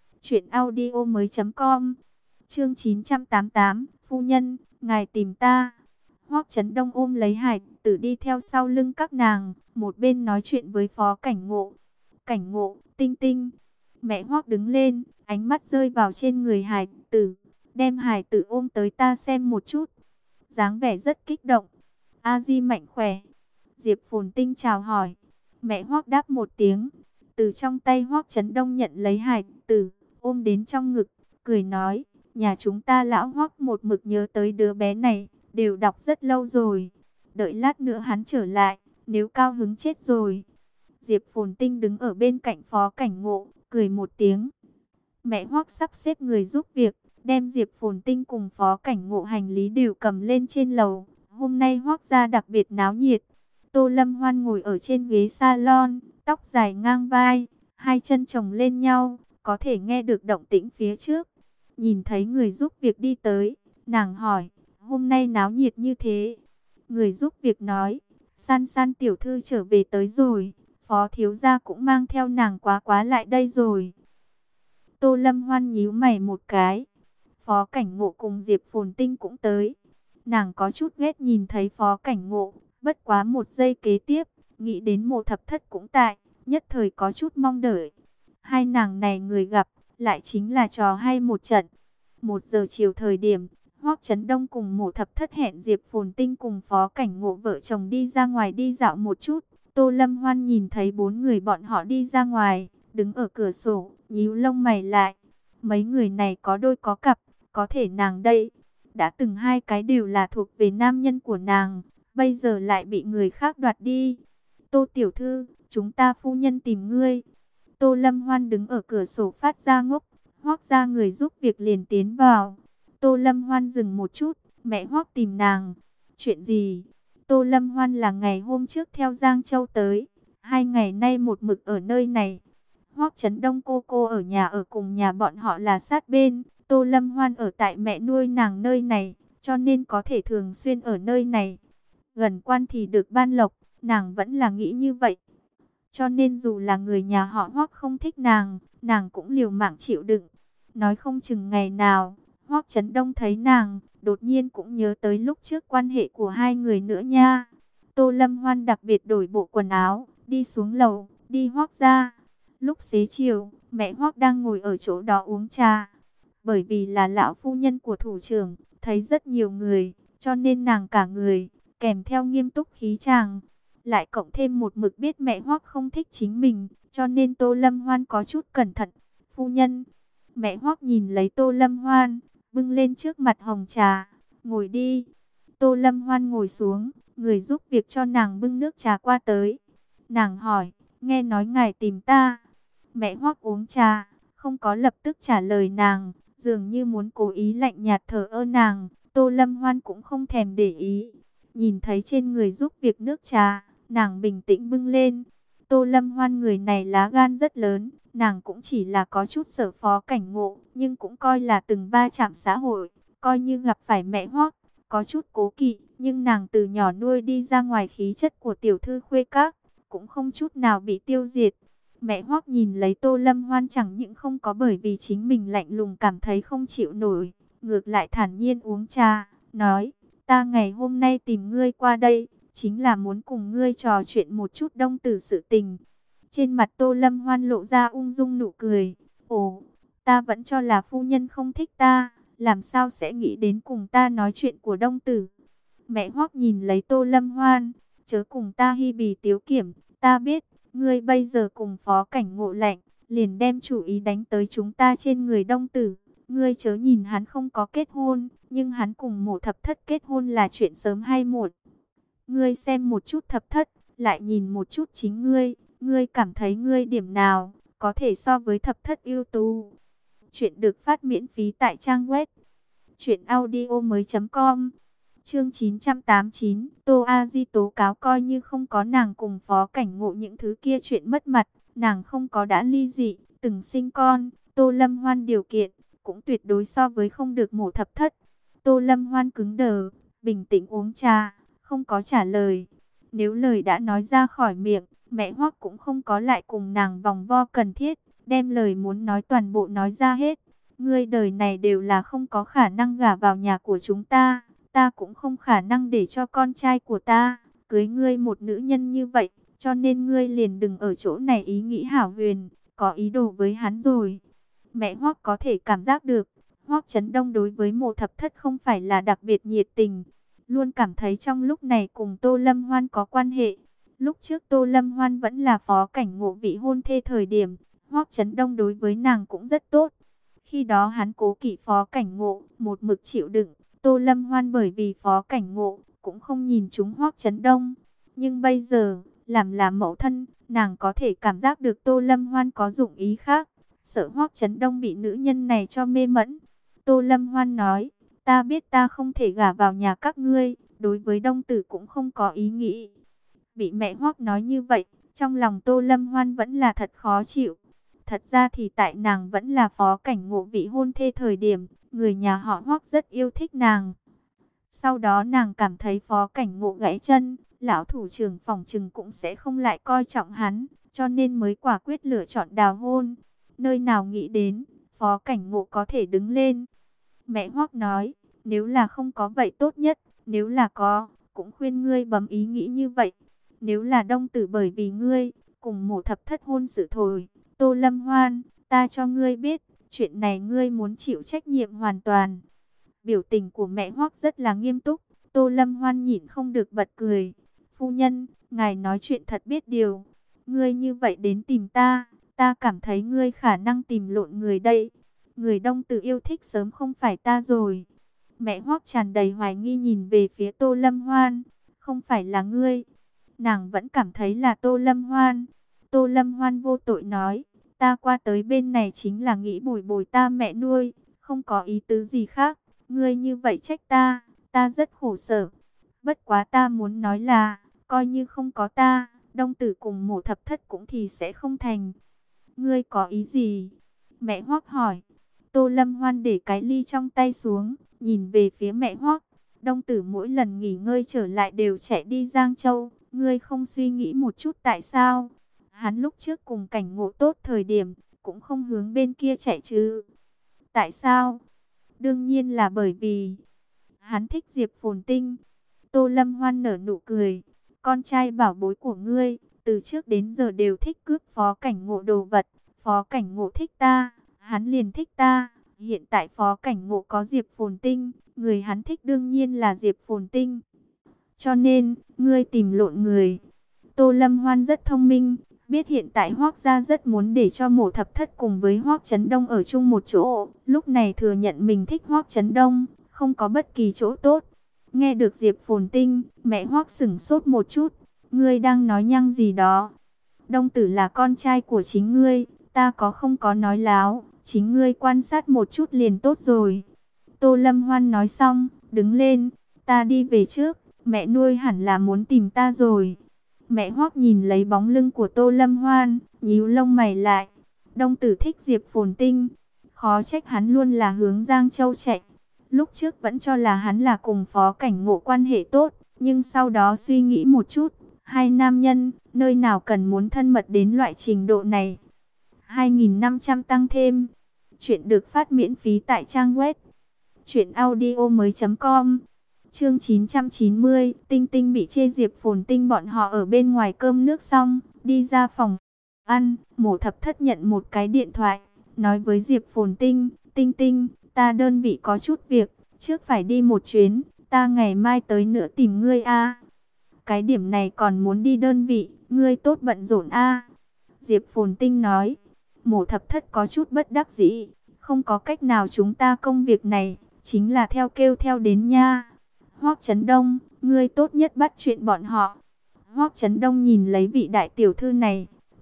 truyệnaudiomoi.com. Chương 988, phu nhân, ngài tìm ta. Hoắc Chấn Đông ôm lấy Hải Tử đi theo sau lưng các nàng, một bên nói chuyện với Phó Cảnh Ngộ. Cảnh Ngộ, Tinh Tinh. Mẹ Hoắc đứng lên, ánh mắt rơi vào trên người Hải Tử, đem Hải Tử ôm tới ta xem một chút. Dáng vẻ rất kích động. A Di mạnh khỏe. Diệp Phồn Tinh chào hỏi. Mẹ Hoắc đáp một tiếng, từ trong tay Hoắc Chấn Đông nhận lấy Hải Tử, ôm đến trong ngực, cười nói, nhà chúng ta lão Hoắc một mực nhớ tới đứa bé này, đều đọc rất lâu rồi. Đợi lát nữa hắn trở lại, nếu cao hứng chết rồi. Diệp Phồn Tinh đứng ở bên cạnh Phó Cảnh Ngộ, cười một tiếng. Mẹ Hoắc sắp xếp người giúp việc, đem Diệp Phồn Tinh cùng Phó Cảnh Ngộ hành lý đều cầm lên trên lầu. Hôm nay Hoắc gia đặc biệt náo nhiệt. Tô Lâm Hoan ngồi ở trên ghế salon, tóc dài ngang vai, hai chân chồng lên nhau, có thể nghe được động tĩnh phía trước. Nhìn thấy người giúp việc đi tới, nàng hỏi, hôm nay náo nhiệt như thế. Người giúp việc nói, San San tiểu thư trở về tới rồi, Phó thiếu gia cũng mang theo nàng Quá Quá lại đây rồi. Tô Lâm Hoan nhíu mày một cái. Phó Cảnh Ngộ cùng Diệp Phồn Tinh cũng tới. Nàng có chút ghét nhìn thấy Phó Cảnh Ngộ, bất quá một giây kế tiếp, nghĩ đến Mộ Thập Thất cũng tại, nhất thời có chút mong đợi. Hai nàng này người gặp, lại chính là trò hay một trận. 1 giờ chiều thời điểm, Hoắc Chấn Đông cùng Mộ Thập Thất hẹn Diệp Phồn Tinh cùng Phó Cảnh Ngộ vợ chồng đi ra ngoài đi dạo một chút. Tô Lâm Hoan nhìn thấy 4 người bọn họ đi ra ngoài, đứng ở cửa sổ, nhíu lông mày lại. Mấy người này có đôi có cặp, có thể nàng đây, đã từng hai cái đều là thuộc về nam nhân của nàng, bây giờ lại bị người khác đoạt đi. Tô tiểu thư, chúng ta phu nhân tìm ngươi. Tô Lâm Hoan đứng ở cửa sổ phát ra ngốc, Hoắc gia người giúp việc liền tiến vào. Tô Lâm Hoan dừng một chút, mẹ Hoắc tìm nàng. Chuyện gì? Tô Lâm Hoan là ngày hôm trước theo Giang Châu tới, 2 ngày nay một mực ở nơi này. Hoắc Chấn Đông cô ở nhà ở cùng nhà bọn họ là sát bên. Tô Lâm Hoan ở tại mẹ nuôi nàng nơi này, cho nên có thể thường xuyên ở nơi này. Gần quan thì được ban lộc, nàng vẫn là nghĩ như vậy. Cho nên dù là người nhà họ Hoắc không thích nàng, nàng cũng liều mạng chịu đựng. Nói không chừng ngày nào, Hoắc Chấn Đông thấy nàng, đột nhiên cũng nhớ tới lúc trước quan hệ của hai người nữa nha. Tô Lâm Hoan đặc biệt đổi bộ quần áo, đi xuống lầu, đi Hoắc gia. Lúc xế chiều, mẹ Hoắc đang ngồi ở chỗ đó uống trà. Bởi vì là lão phu nhân của thủ trưởng, thấy rất nhiều người, cho nên nàng cả người, kèm theo nghiêm túc khí chàng. Lại cộng thêm một mực biết mẹ Hoắc không thích chính mình, cho nên Tô Lâm Hoan có chút cẩn thận. Phu nhân, mẹ Hoắc nhìn lấy Tô Lâm Hoan, bưng lên trước mặt hồng trà, ngồi đi. Tô Lâm Hoan ngồi xuống, người giúp việc cho nàng bưng nước trà qua tới. Nàng hỏi, nghe nói ngài tìm ta. Mẹ Hoắc uống trà, không có lập tức trả lời nàng, dường như muốn cố ý lạnh nhạt thờ ơ nàng. Tô Lâm Hoan cũng không thèm để ý. Nhìn thấy trên người giúp việc nước trà, nàng bình tĩnh bưng lên. Tô Lâm Hoan người này lá gan rất lớn, nàng cũng chỉ là có chút sợ Phó Cảnh Ngộ, nhưng cũng coi là từng va chạm xã hội, coi như gặp phải mẹ Hoắc, có chút cố kỵ, nhưng nàng từ nhỏ nuôi đi ra ngoài khí chất của tiểu thư khuê các, cũng không chút nào bị tiêu diệt. Mẹ Hoắc nhìn lấy Tô Lâm Hoan chẳng những không có bởi vì chính mình lạnh lùng cảm thấy không chịu nổi, ngược lại thản nhiên uống trà, nói, ta ngày hôm nay tìm ngươi qua đây, chính là muốn cùng ngươi trò chuyện một chút Đông Tử sự tình. Trên mặt Tô Lâm Hoan lộ ra ung dung nụ cười, ồ, ta vẫn cho là phu nhân không thích ta, làm sao sẽ nghĩ đến cùng ta nói chuyện của Đông Tử. Mẹ Hoắc nhìn lấy Tô Lâm Hoan, chớ cùng ta hi bì tiếu kiểm, ta biết, ngươi bây giờ cùng Phó Cảnh Ngộ lạnh, liền đem chủ ý đánh tới chúng ta trên người Đông Tử. Ngươi chớ nhìn hắn không có kết hôn, nhưng hắn cùng Mộ Thập Thất kết hôn là chuyện sớm hay muộn. Ngươi xem một chút Thập Thất, lại nhìn một chút chính ngươi cảm thấy ngươi điểm nào có thể so với Thập Thất ưu tú. Chuyện được phát miễn phí tại trang web truyệnaudiomoi.com. Chương 989, Tô A Di tố cáo coi như không có nàng cùng Phó Cảnh Ngộ những thứ kia chuyện mất mặt, nàng không có đã ly dị, từng sinh con, Tô Lâm Hoan điều kiện cũng tuyệt đối so với không được Mộ Thập Thất. Tô Lâm Hoan cứng đờ, bình tĩnh uống trà, không có trả lời. Nếu lời đã nói ra khỏi miệng, mẹ Hoắc cũng không có lại cùng nàng vòng vo cần thiết, đem lời muốn nói toàn bộ nói ra hết. Ngươi đời này đều là không có khả năng gả vào nhà của chúng ta, ta cũng không khả năng để cho con trai của ta cưới ngươi một nữ nhân như vậy, cho nên ngươi liền đừng ở chỗ này ý nghĩ hão huyền, có ý đồ với hắn rồi. Mẹ Hoắc có thể cảm giác được, Hoắc Chấn Đông đối với Mộ Thập Thất không phải là đặc biệt nhiệt tình, luôn cảm thấy trong lúc này cùng Tô Lâm Hoan có quan hệ. Lúc trước Tô Lâm Hoan vẫn là Phó Cảnh Ngộ vị hôn thê thời điểm, Hoắc Chấn Đông đối với nàng cũng rất tốt. Khi đó hắn cố kỵ Phó Cảnh Ngộ, một mực chịu đựng. Tô Lâm Hoan bởi vì Phó Cảnh Ngộ cũng không nhìn trúng Hoắc Chấn Đông. Nhưng bây giờ, làm mẫu thân, nàng có thể cảm giác được Tô Lâm Hoan có dụng ý khác, sợ Hoắc Chấn Đông bị nữ nhân này cho mê mẫn. Tô Lâm Hoan nói, ta biết ta không thể gả vào nhà các ngươi, đối với Đông Tử cũng không có ý nghĩ. Bị mẹ Hoắc nói như vậy, trong lòng Tô Lâm Hoan vẫn là thật khó chịu. thật ra thì tại nàng vẫn là Phó Cảnh Ngộ vị hôn thê thời điểm, người nhà họ Hoắc rất yêu thích nàng. Sau đó nàng cảm thấy Phó Cảnh Ngộ gãy chân, lão thủ trưởng phỏng chừng cũng sẽ không lại coi trọng hắn, cho nên mới quả quyết lựa chọn đào hôn. Nơi nào nghĩ đến, Phó Cảnh Ngộ có thể đứng lên. Mẹ Hoắc nói, nếu là không có vậy tốt nhất, nếu là có, cũng khuyên ngươi bấm ý nghĩ như vậy. Nếu là Đông Tử bởi vì ngươi, cùng Mộ Thập Thất hôn sự thôi, Tô Lâm Hoan, ta cho ngươi biết, chuyện này ngươi muốn chịu trách nhiệm hoàn toàn. Biểu tình của mẹ Hoắc rất là nghiêm túc, Tô Lâm Hoan nhịn không được bật cười. Phu nhân, ngài nói chuyện thật biết điều. Ngươi như vậy đến tìm ta, ta cảm thấy ngươi khả năng tìm lộn người đây. Người Đông Tử yêu thích sớm không phải ta rồi. Mẹ Hoắc tràn đầy hoài nghi nhìn về phía Tô Lâm Hoan. Không phải là ngươi. Nàng vẫn cảm thấy là Tô Lâm Hoan. Tô Lâm Hoan vô tội nói, ta qua tới bên này chính là nghĩ bồi bồi ta mẹ nuôi, không có ý tứ gì khác. Ngươi như vậy trách ta, ta rất khổ sở. Bất quá ta muốn nói là, coi như không có ta, Đông Tử cùng Mộ Thập Thất cũng thì sẽ không thành. Ngươi có ý gì? Mẹ Hoắc hỏi. Tô Lâm Hoan để cái ly trong tay xuống, nhìn về phía mẹ Hoắc. Đông Tử mỗi lần nghỉ ngơi trở lại đều chạy đi Giang Châu. Ngươi không suy nghĩ một chút tại sao? Hắn lúc trước cùng Cảnh Ngộ tốt thời điểm, cũng không hướng bên kia chạy chứ. Tại sao? Đương nhiên là bởi vì hắn thích Diệp Phồn Tinh. Tô Lâm Hoan nở nụ cười. Con trai bảo bối của ngươi, từ trước đến giờ đều thích cướp Phó Cảnh Ngộ đồ vật. Phó Cảnh Ngộ thích ta, hắn liền thích ta. Hiện tại Phó Cảnh Ngộ có Diệp Phồn Tinh, người hắn thích đương nhiên là Diệp Phồn Tinh. Cho nên, ngươi tìm lộn người. Tô Lâm Hoan rất thông minh, biết hiện tại Hoắc gia rất muốn để cho Mộ Thập Thất cùng với Hoắc Chấn Đông ở chung một chỗ. Lúc này thừa nhận mình thích Hoắc Chấn Đông, không có bất kỳ chỗ tốt. Nghe được Diệp Phồn Tinh, mẹ Hoắc sững sốt một chút. Ngươi đang nói nhăng gì đó? Đông Tử là con trai của chính ngươi, ta không có nói láo, chính ngươi quan sát một chút liền tốt rồi. Tô Lâm Hoan nói xong, đứng lên, ta đi về trước, mẹ nuôi hẳn là muốn tìm ta rồi. Mẹ Hoắc nhìn lấy bóng lưng của Tô Lâm Hoan, nhíu lông mày lại. Đông Tử thích Diệp Phồn Tinh, khó trách hắn luôn là hướng Giang Châu chạy. Lúc trước vẫn cho là hắn là cùng Phó Cảnh Ngộ quan hệ tốt, nhưng sau đó suy nghĩ một chút, hai nam nhân, nơi nào cần muốn thân mật đến loại trình độ này. 2.500 tăng thêm. Chuyện được phát miễn phí tại trang web truyệnaudiomoi.com. Chương 990, Tinh Tinh bị chê. Diệp Phồn Tinh bọn họ ở bên ngoài cơm nước xong, đi ra phòng ăn, Mộ Thập Thất nhận một cái điện thoại, nói với Diệp Phồn Tinh, Tinh Tinh, ta đơn vị có chút việc, trước phải đi một chuyến, ta ngày mai tới nữa tìm ngươi a. Cái điểm này còn muốn đi đơn vị, ngươi tốt bận rộn a. Diệp Phồn Tinh nói. Mộ Thập Thất có chút bất đắc dĩ, không có cách nào, chúng ta công việc này chính là theo kêu theo đến nha. Hoắc Chấn Đông, ngươi tốt nhất bắt chuyện bọn họ. Hoắc Chấn Đông nhìn lấy vị đại tiểu thư này,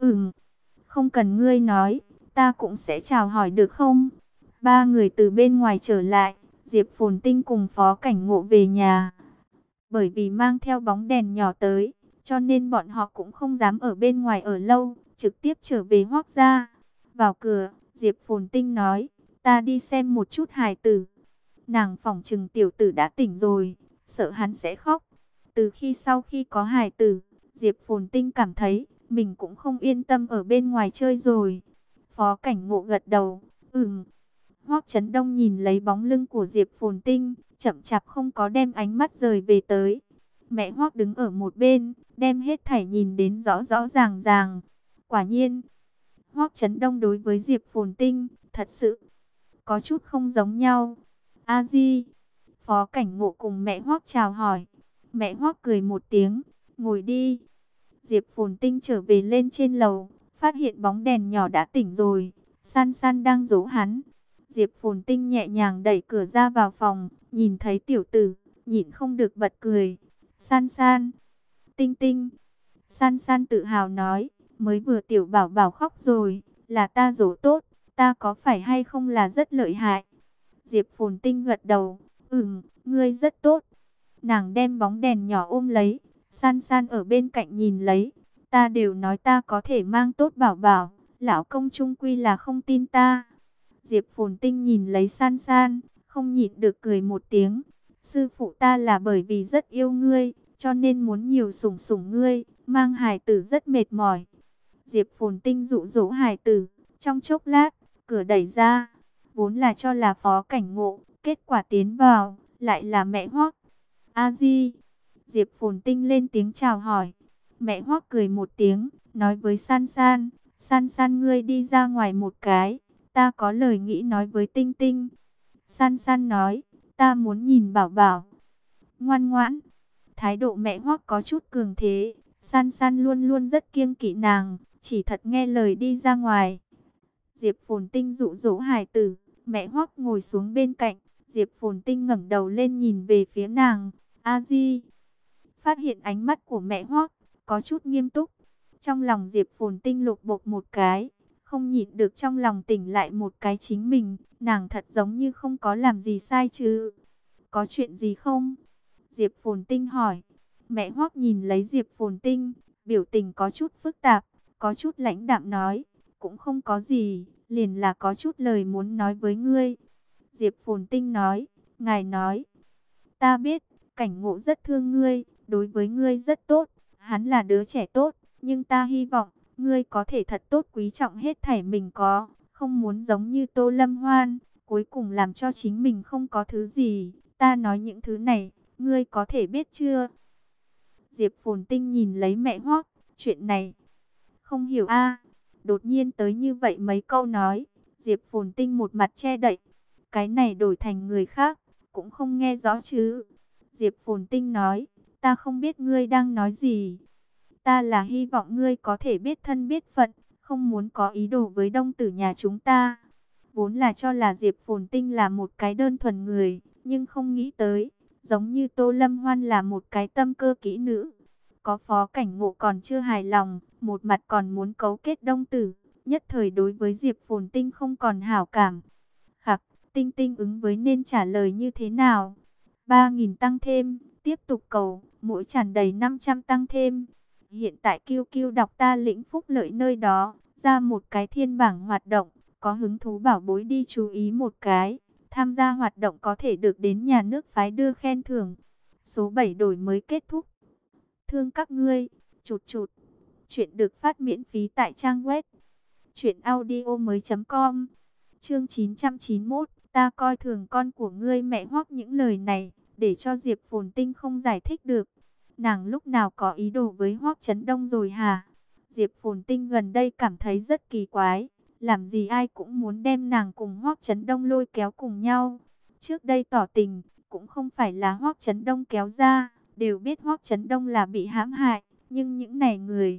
không cần ngươi nói, ta cũng sẽ chào hỏi được không? Ba người từ bên ngoài trở lại, Diệp Phồn Tinh cùng Phó Cảnh Ngộ về nhà. Bởi vì mang theo bóng đèn nhỏ tới, cho nên bọn họ cũng không dám ở bên ngoài ở lâu, trực tiếp trở về Hoắc gia. Vào cửa, Diệp Phồn Tinh nói, ta đi xem một chút hài tử. Nàng phỏng chừng tiểu tử đã tỉnh rồi, sợ hắn sẽ khóc. Từ sau khi có hài tử, Diệp Phồn Tinh cảm thấy mình cũng không yên tâm ở bên ngoài chơi rồi. Phó Cảnh Ngộ gật đầu, Hoắc Chấn Đông nhìn lấy bóng lưng của Diệp Phồn Tinh, chậm chạp không có đem ánh mắt rời về tới. Mẹ Hoắc đứng ở một bên, đem hết thảy nhìn đến rõ rõ ràng ràng. Quả nhiên, Hoắc Chấn Đông đối với Diệp Phồn Tinh, thật sự có chút không giống nhau. A Di, Phó Cảnh Ngộ cùng mẹ Hoắc chào hỏi. Mẹ Hoắc cười một tiếng, ngồi đi. Diệp Phồn Tinh trở về lên trên lầu, phát hiện bóng đèn nhỏ đã tỉnh rồi. San San đang dỗ hắn. Diệp Phồn Tinh nhẹ nhàng đẩy cửa ra vào phòng, nhìn thấy tiểu tử, nhịn không được bật cười. San San, Tinh Tinh. San San tự hào nói, mới vừa tiểu bảo bảo khóc rồi, là ta dỗ tốt, ta có phải hay không là rất lợi hại? Diệp Phồn Tinh gật đầu, ngươi rất tốt. Nàng đem bóng đèn nhỏ ôm lấy, San San ở bên cạnh nhìn lấy, ta đều nói ta có thể mang tốt bảo bảo, lão công trung quy là không tin ta. Diệp Phồn Tinh nhìn lấy San San, không nhịn được cười một tiếng. Sư phụ ta là bởi vì rất yêu ngươi, cho nên muốn nhiều sủng sủng ngươi, mang hài tử rất mệt mỏi. Diệp Phồn Tinh dụ dỗ hài tử, trong chốc lát, cửa đẩy ra, vốn là cho là Phó Cảnh Ngộ, kết quả tiến vào, lại là mẹ Hoắc. A Di. Diệp Phồn Tinh lên tiếng chào hỏi. Mẹ Hoắc cười một tiếng, nói với San San, San San ngươi đi ra ngoài một cái, ta có lời nghĩ nói với Tinh Tinh. San San nói, ta muốn nhìn Bảo Bảo. Ngoan ngoãn. Thái độ mẹ Hoắc có chút cường thế, San San luôn luôn rất kiêng kỵ nàng, chỉ thật nghe lời đi ra ngoài. Diệp Phồn Tinh dụ dỗ hài tử, mẹ Hoắc ngồi xuống bên cạnh, Diệp Phồn Tinh ngẩng đầu lên nhìn về phía nàng. A Di. Phát hiện ánh mắt của mẹ Hoắc có chút nghiêm túc. Trong lòng Diệp Phồn Tinh lục bộp một cái, không nhịn được trong lòng tỉnh lại một cái chính mình, nàng thật giống như không có làm gì sai chứ. Có chuyện gì không? Diệp Phồn Tinh hỏi. Mẹ Hoắc nhìn lấy Diệp Phồn Tinh, biểu tình có chút phức tạp, có chút lãnh đạm nói, cũng không có gì, liền là có chút lời muốn nói với ngươi. Diệp Phồn Tinh nói, ngài nói, ta biết, Cảnh Ngộ rất thương ngươi, đối với ngươi rất tốt, hắn là đứa trẻ tốt, nhưng ta hy vọng, ngươi có thể thật tốt quý trọng hết thảy mình có, không muốn giống như Tô Lâm Hoan, cuối cùng làm cho chính mình không có thứ gì, ta nói những thứ này, ngươi có thể biết chưa? Diệp Phồn Tinh nhìn lấy mẹ Hoắc, chuyện này, không hiểu a. Đột nhiên tới như vậy mấy câu nói, Diệp Phồn Tinh một mặt che đậy, cái này đổi thành người khác, cũng không nghe rõ chứ. Diệp Phồn Tinh nói, ta không biết ngươi đang nói gì. Ta là hy vọng ngươi có thể biết thân biết phận, không muốn có ý đồ với đông tử nhà chúng ta. Vốn là cho là Diệp Phồn Tinh là một cái đơn thuần người, nhưng không nghĩ tới, giống như Tô Lâm Hoan là một cái tâm cơ kỹ nữ. Có Phó Cảnh Ngộ còn chưa hài lòng, một mặt còn muốn cấu kết đông tử, nhất thời đối với Diệp Phồn Tinh không còn hảo cảm. Khặc, Tinh Tinh ứng với nên trả lời như thế nào? 3.000 tăng thêm, tiếp tục cầu, mỗi tràn đầy 500 tăng thêm. Hiện tại QQ đọc ta lĩnh phúc lợi nơi đó, ra một cái thiên bảng hoạt động, có hứng thú bảo bối đi chú ý một cái. Tham gia hoạt động có thể được đến nhà nước phái đưa khen thưởng. Số 7 đổi mới kết thúc. Thương các ngươi, chụt chụt. Chuyện được phát miễn phí tại trang web truyệnaudiomoi.com. Chương 991, ta coi thường con của ngươi. Mẹ Hoắc những lời này, để cho Diệp Phồn Tinh không giải thích được. Nàng lúc nào có ý đồ với Hoắc Chấn Đông rồi hả? Diệp Phồn Tinh gần đây cảm thấy rất kỳ quái, làm gì ai cũng muốn đem nàng cùng Hoắc Chấn Đông lôi kéo cùng nhau. Trước đây tỏ tình, cũng không phải là Hoắc Chấn Đông kéo ra, đều biết Hoắc Chấn Đông là bị hãm hại, nhưng những này người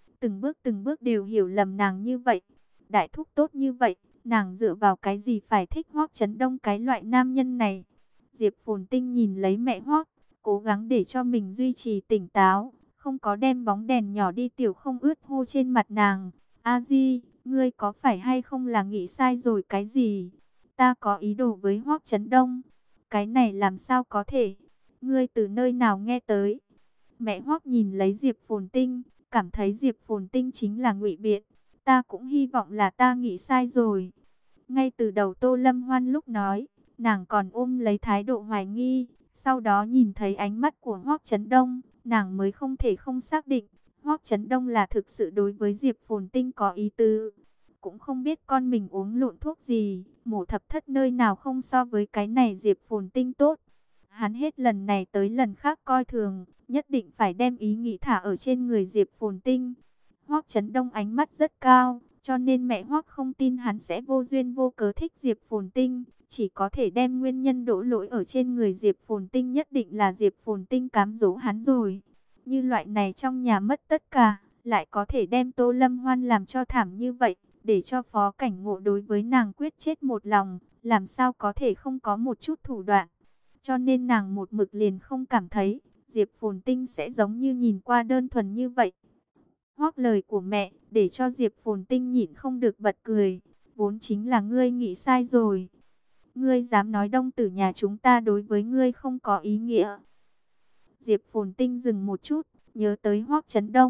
từng bước đều hiểu lầm nàng như vậy. Đại thúc tốt như vậy, nàng dựa vào cái gì phải thích Hoắc Chấn Đông cái loại nam nhân này? Diệp Phồn Tinh nhìn lấy mẹ Hoắc, cố gắng để cho mình duy trì tỉnh táo, không có đem bóng đèn nhỏ đi tiểu không ướt hô trên mặt nàng. A Di, ngươi có phải hay không là nghĩ sai rồi cái gì? Ta có ý đồ với Hoắc Chấn Đông. Cái này làm sao có thể? Ngươi từ nơi nào nghe tới? Mẹ Hoắc nhìn lấy Diệp Phồn Tinh, cảm thấy Diệp Phồn Tinh chính là ngụy biện. Ta cũng hy vọng là ta nghĩ sai rồi. Ngay từ đầu Tô Lâm Hoan lúc nói, nàng còn ôm lấy thái độ hoài nghi. Sau đó nhìn thấy ánh mắt của Hoắc Chấn Đông, nàng mới không thể không xác định. Hoắc Chấn Đông là thực sự đối với Diệp Phồn Tinh có ý tứ. Cũng không biết con mình uống lộn thuốc gì, mổ thập thất nơi nào không so với cái này Diệp Phồn Tinh tốt. Hắn hết lần này tới lần khác coi thường, nhất định phải đem ý nghĩ thả ở trên người Diệp Phồn Tinh. Hoắc Chấn Đông ánh mắt rất cao, cho nên mẹ Hoắc không tin hắn sẽ vô duyên vô cớ thích Diệp Phồn Tinh, chỉ có thể đem nguyên nhân đổ lỗi ở trên người Diệp Phồn Tinh, nhất định là Diệp Phồn Tinh cám dỗ hắn rồi. Như loại này trong nhà mất tất cả, lại có thể đem Tô Lâm Hoan làm cho thảm như vậy, để cho Phó Cảnh Ngộ đối với nàng quyết chết một lòng, làm sao có thể không có một chút thủ đoạn. Cho nên nàng một mực liền không cảm thấy Diệp Phồn Tinh sẽ giống như nhìn qua đơn thuần như vậy. Hoắc lời của mẹ để cho Diệp Phồn Tinh nhịn không được bật cười. Vốn chính là ngươi nghĩ sai rồi. Ngươi dám nói đông tử nhà chúng ta đối với ngươi không có ý nghĩa. Diệp Phồn Tinh dừng một chút, nhớ tới Hoắc Chấn Đông,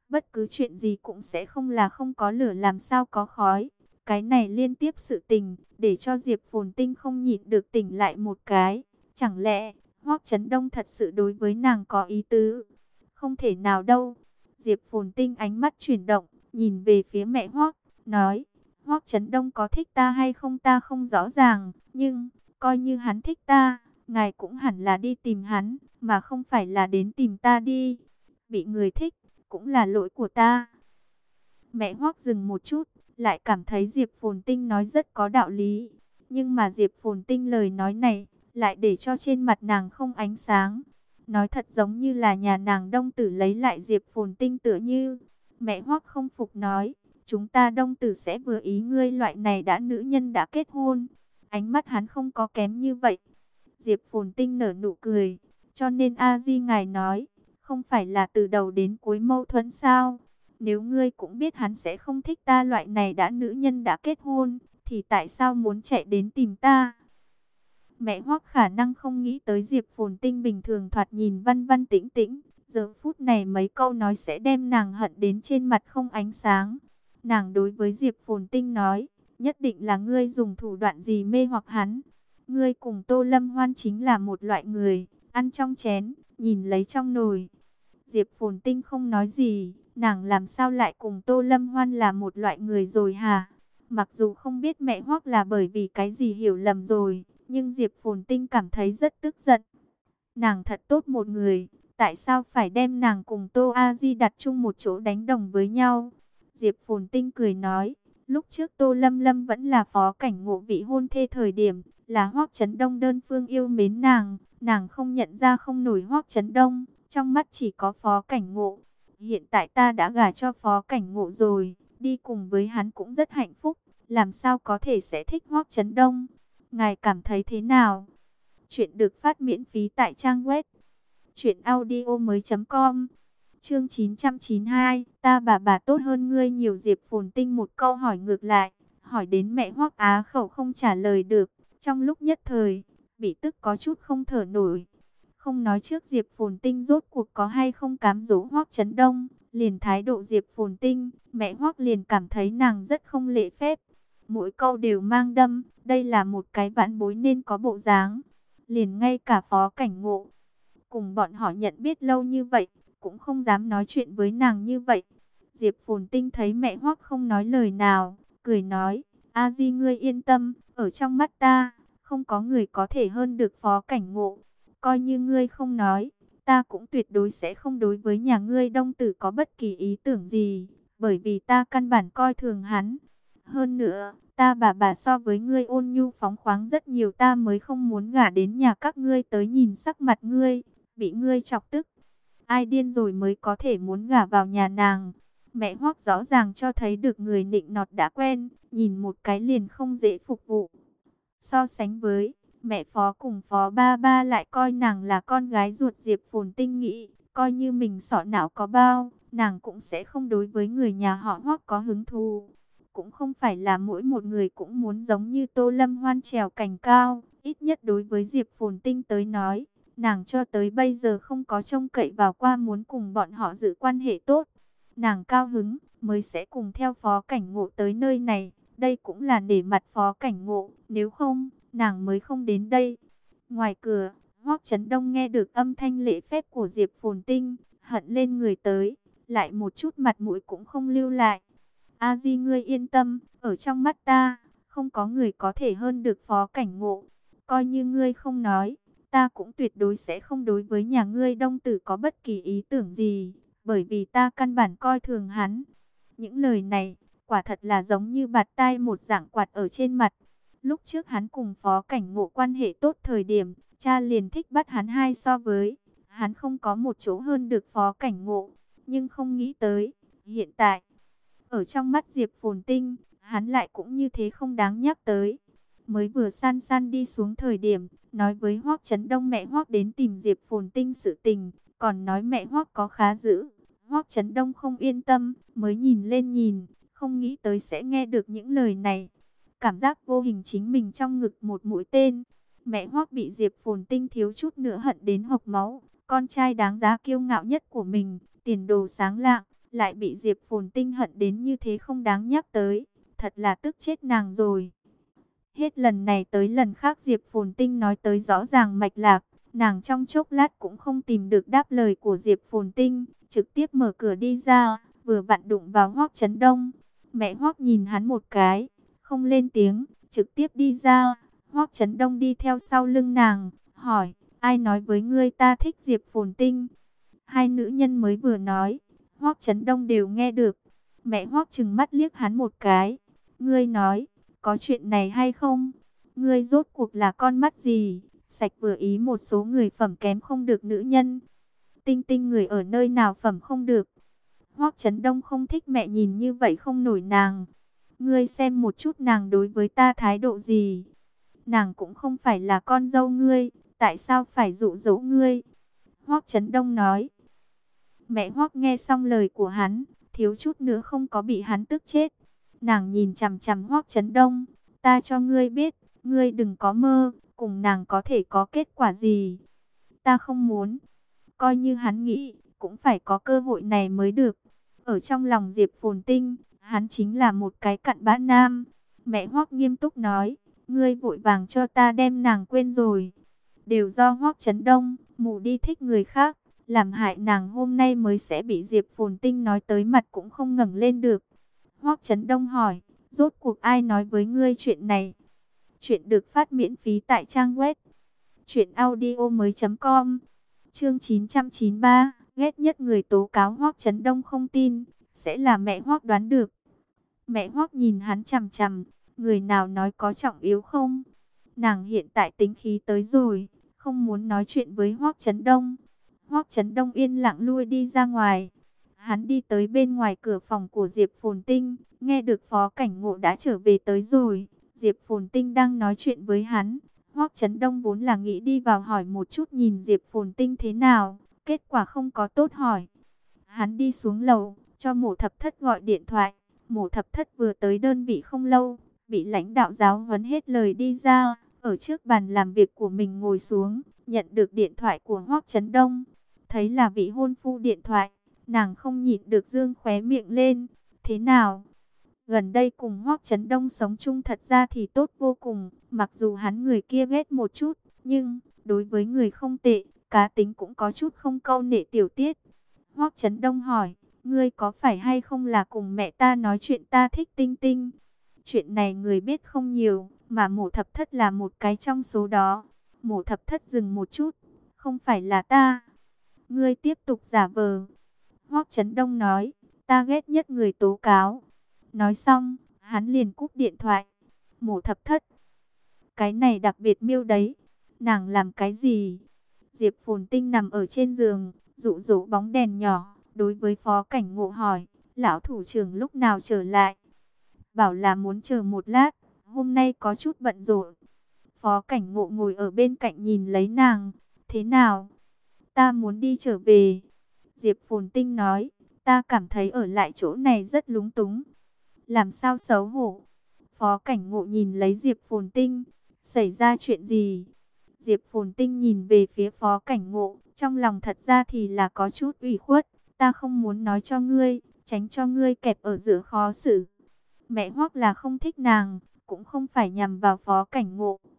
Bất cứ chuyện gì cũng sẽ không là không có lửa làm sao có khói. Cái này liên tiếp sự tình, để cho Diệp Phồn Tinh không nhịn được tỉnh lại một cái. Chẳng lẽ, Hoắc Chấn Đông thật sự đối với nàng có ý tứ? Không thể nào đâu. Diệp Phồn Tinh ánh mắt chuyển động, nhìn về phía mẹ Hoắc, nói, Hoắc Chấn Đông có thích ta hay không ta không rõ ràng, nhưng, coi như hắn thích ta, ngài cũng hẳn là đi tìm hắn, mà không phải là đến tìm ta đi. Bị người thích, cũng là lỗi của ta. Mẹ Hoắc dừng một chút, lại cảm thấy Diệp Phồn Tinh nói rất có đạo lý. Nhưng mà Diệp Phồn Tinh lời nói này, lại để cho trên mặt nàng không ánh sáng. Nói thật giống như là nhà nàng Đông Tử lấy lại Diệp Phồn Tinh tựa như. Mẹ Hoắc không phục nói, chúng ta Đông Tử sẽ vừa ý ngươi loại này đã nữ nhân đã kết hôn. Ánh mắt hắn không có kém như vậy. Diệp Phồn Tinh nở nụ cười, cho nên A Di ngài nói, không phải là từ đầu đến cuối mâu thuẫn sao? Nếu ngươi cũng biết hắn sẽ không thích ta loại này đã nữ nhân đã kết hôn, thì tại sao muốn chạy đến tìm ta? Mẹ Hoắc khả năng không nghĩ tới Diệp Phồn Tinh bình thường thoạt nhìn văn văn tĩnh tĩnh, giờ phút này mấy câu nói sẽ đem nàng hận đến trên mặt không ánh sáng. Nàng đối với Diệp Phồn Tinh nói, nhất định là ngươi dùng thủ đoạn gì mê hoặc hắn. Ngươi cùng Tô Lâm Hoan chính là một loại người, ăn trong chén, nhìn lấy trong nồi. Diệp Phồn Tinh không nói gì, nàng làm sao lại cùng Tô Lâm Hoan là một loại người rồi hả? Mặc dù không biết mẹ Hoắc là bởi vì cái gì hiểu lầm rồi, nhưng Diệp Phồn Tinh cảm thấy rất tức giận. Nàng thật tốt một người, tại sao phải đem nàng cùng Tô A Di đặt chung một chỗ đánh đồng với nhau? Diệp Phồn Tinh cười nói, lúc trước Tô Lâm Lâm vẫn là phó cảnh ngộ vị hôn thê thời điểm, là Hoắc Chấn Đông đơn phương yêu mến nàng không nhận ra không nổi Hoắc Chấn Đông, trong mắt chỉ có phó cảnh ngộ. Hiện tại ta đã gả cho phó cảnh ngộ rồi, đi cùng với hắn cũng rất hạnh phúc, làm sao có thể sẽ thích Hoắc Chấn Đông? Ngài cảm thấy thế nào? Chuyện được phát miễn phí tại trang web truyệnaudiomoi.com. Chương 992, ta bà tốt hơn ngươi nhiều. Diệp Phồn Tinh một câu hỏi ngược lại, hỏi đến mẹ Hoắc á khẩu không trả lời được, trong lúc nhất thời, bị tức có chút không thở nổi. Không nói trước Diệp Phồn Tinh rốt cuộc có hay không cám dỗ Hoắc Chấn Đông, liền thái độ Diệp Phồn Tinh, mẹ Hoắc liền cảm thấy nàng rất không lễ phép. Mỗi câu đều mang đâm, đây là một cái vãn bối nên có bộ dáng. Liền ngay cả phó cảnh ngộ, cùng bọn họ nhận biết lâu như vậy, cũng không dám nói chuyện với nàng như vậy. Diệp Phồn Tinh thấy mẹ Hoắc không nói lời nào, cười nói, A Di ngươi yên tâm, ở trong mắt ta, không có người có thể hơn được phó cảnh ngộ. Coi như ngươi không nói, ta cũng tuyệt đối sẽ không đối với nhà ngươi Đông Tử có bất kỳ ý tưởng gì, bởi vì ta căn bản coi thường hắn. Hơn nữa, ta bà so với ngươi ôn nhu phóng khoáng rất nhiều, ta mới không muốn gả đến nhà các ngươi tới nhìn sắc mặt ngươi, bị ngươi chọc tức. Ai điên rồi mới có thể muốn gả vào nhà nàng. Mẹ Hoắc rõ ràng cho thấy được người nịnh nọt đã quen, nhìn một cái liền không dễ phục vụ. So sánh với mẹ Phó cùng Phó Ba Ba lại coi nàng là con gái ruột. Diệp Phồn Tinh nghĩ, coi như mình sọ não có bao, nàng cũng sẽ không đối với người nhà họ Hoắc có hứng thú. Cũng không phải là mỗi một người cũng muốn giống như Tô Lâm Hoan trèo cành cao, ít nhất đối với Diệp Phồn Tinh tới nói, nàng cho tới bây giờ không có trông cậy vào qua muốn cùng bọn họ giữ quan hệ tốt. Nàng cao hứng, mới sẽ cùng theo phó cảnh ngộ tới nơi này, đây cũng là nể mặt phó cảnh ngộ, nếu không, nàng mới không đến đây. Ngoài cửa, Hoắc Chấn Đông nghe được âm thanh lễ phép của Diệp Phồn Tinh, hận lên người tới, lại một chút mặt mũi cũng không lưu lại. A Di ngươi yên tâm, ở trong mắt ta, không có người có thể hơn được phó cảnh ngộ. Coi như ngươi không nói, ta cũng tuyệt đối sẽ không đối với nhà ngươi Đông Tử có bất kỳ ý tưởng gì, bởi vì ta căn bản coi thường hắn. Những lời này, quả thật là giống như bạt tai một dạng quạt ở trên mặt. Lúc trước hắn cùng phó cảnh ngộ quan hệ tốt thời điểm, cha liền thích bắt hắn hai so với. Hắn không có một chỗ hơn được phó cảnh ngộ, nhưng không nghĩ tới, hiện tại, ở trong mắt Diệp Phồn Tinh, hắn lại cũng như thế không đáng nhắc tới. Mới vừa san san đi xuống thời điểm, nói với Hoắc Chấn Đông mẹ Hoắc đến tìm Diệp Phồn Tinh sự tình, còn nói mẹ Hoắc có khá dữ. Hoắc Chấn Đông không yên tâm, mới nhìn lên nhìn, không nghĩ tới sẽ nghe được những lời này. Cảm giác vô hình chính mình trong ngực một mũi tên. Mẹ Hoắc bị Diệp Phồn Tinh thiếu chút nữa hận đến hộc máu. Con trai đáng giá kiêu ngạo nhất của mình, tiền đồ sáng lạng, lại bị Diệp Phồn Tinh hận đến như thế không đáng nhắc tới, thật là tức chết nàng rồi. Hết lần này tới lần khác Diệp Phồn Tinh nói tới rõ ràng mạch lạc, nàng trong chốc lát cũng không tìm được đáp lời của Diệp Phồn Tinh, trực tiếp mở cửa đi ra, vừa vặn đụng vào Hoắc Chấn Đông. Mẹ Hoắc nhìn hắn một cái, không lên tiếng, trực tiếp đi ra. Hoắc Chấn Đông đi theo sau lưng nàng, hỏi, ai nói với ngươi ta thích Diệp Phồn Tinh? Hai nữ nhân mới vừa nói, Hoắc Chấn Đông đều nghe được. Mẹ Hoắc trừng mắt liếc hắn một cái, ngươi nói, có chuyện này hay không? Ngươi rốt cuộc là con mắt gì? Sạch vừa ý một số người phẩm kém không được nữ nhân. Tinh Tinh người ở nơi nào phẩm không được? Hoắc Chấn Đông không thích mẹ nhìn như vậy không nổi nàng. Ngươi xem một chút nàng đối với ta thái độ gì? Nàng cũng không phải là con dâu ngươi, tại sao phải dụ dỗ ngươi? Hoắc Chấn Đông nói. Mẹ Hoắc nghe xong lời của hắn, thiếu chút nữa không có bị hắn tức chết. Nàng nhìn chằm chằm Hoắc Chấn Đông, ta cho ngươi biết, ngươi đừng có mơ, cùng nàng có thể có kết quả gì. Ta không muốn, coi như hắn nghĩ, cũng phải có cơ hội này mới được. Ở trong lòng Diệp Phồn Tinh, hắn chính là một cái cặn bã nam. Mẹ Hoắc nghiêm túc nói, ngươi vội vàng cho ta đem nàng quên rồi. Đều do Hoắc Chấn Đông, mù đi thích người khác, làm hại nàng hôm nay mới sẽ bị Diệp Phồn Tinh nói tới mặt cũng không ngẩng lên được. Hoắc Chấn Đông hỏi, rốt cuộc ai nói với ngươi chuyện này? Chuyện được phát miễn phí tại trang web truyệnaudiomoi.com. Chương 993, ghét nhất người tố cáo. Hoắc Chấn Đông không tin, sẽ là mẹ Hoắc đoán được. Mẹ Hoắc nhìn hắn chằm chằm, người nào nói có trọng yếu không? Nàng hiện tại tính khí tới rồi, không muốn nói chuyện với Hoắc Chấn Đông. Hoắc Chấn Đông yên lặng lui đi ra ngoài. Hắn đi tới bên ngoài cửa phòng của Diệp Phồn Tinh, nghe được Phó Cảnh Ngộ đã trở về tới rồi. Diệp Phồn Tinh đang nói chuyện với hắn. Hoắc Chấn Đông vốn là nghĩ đi vào hỏi một chút nhìn Diệp Phồn Tinh thế nào, kết quả không có tốt hỏi. Hắn đi xuống lầu, cho Mộ Thập Thất gọi điện thoại. Mộ Thập Thất vừa tới đơn vị không lâu, bị lãnh đạo giáo huấn hết lời đi ra, ở trước bàn làm việc của mình ngồi xuống, nhận được điện thoại của Hoắc Chấn Đông. Thấy là vị hôn phu điện thoại, nàng không nhịn được dương khóe miệng lên. Thế nào? Gần đây cùng Hoắc Chấn Đông sống chung thật ra thì tốt vô cùng, mặc dù hắn người kia ghét một chút, nhưng đối với người không tệ, cá tính cũng có chút không câu nệ tiểu tiết. Hoắc Chấn Đông hỏi, ngươi có phải hay không là cùng mẹ ta nói chuyện ta thích Tinh Tinh? Chuyện này người biết không nhiều, mà Mộ Thập Thất là một cái trong số đó. Mộ Thập Thất dừng một chút, không phải là ta. Ngươi tiếp tục giả vờ. Hoắc Chấn Đông nói, ta ghét nhất người tố cáo. Nói xong, hắn liền cúp điện thoại. Mộ Thập Thất, cái này đặc biệt miêu đấy. Nàng làm cái gì? Diệp Phồn Tinh nằm ở trên giường, dụ dỗ bóng đèn nhỏ, đối với Phó Cảnh Ngộ hỏi, lão thủ trưởng lúc nào trở lại? Bảo là muốn chờ một lát, hôm nay có chút bận rộn. Phó Cảnh Ngộ ngồi ở bên cạnh nhìn lấy nàng, thế nào? Ta muốn đi trở về. Diệp Phồn Tinh nói, ta cảm thấy ở lại chỗ này rất lúng túng. Làm sao xấu hổ? Phó Cảnh Ngộ nhìn lấy Diệp Phồn Tinh, xảy ra chuyện gì? Diệp Phồn Tinh nhìn về phía Phó Cảnh Ngộ, trong lòng thật ra thì là có chút ủy khuất. Ta không muốn nói cho ngươi, tránh cho ngươi kẹp ở giữa khó xử. Mẹ Hoắc là không thích nàng, cũng không phải nhằm vào Phó Cảnh Ngộ.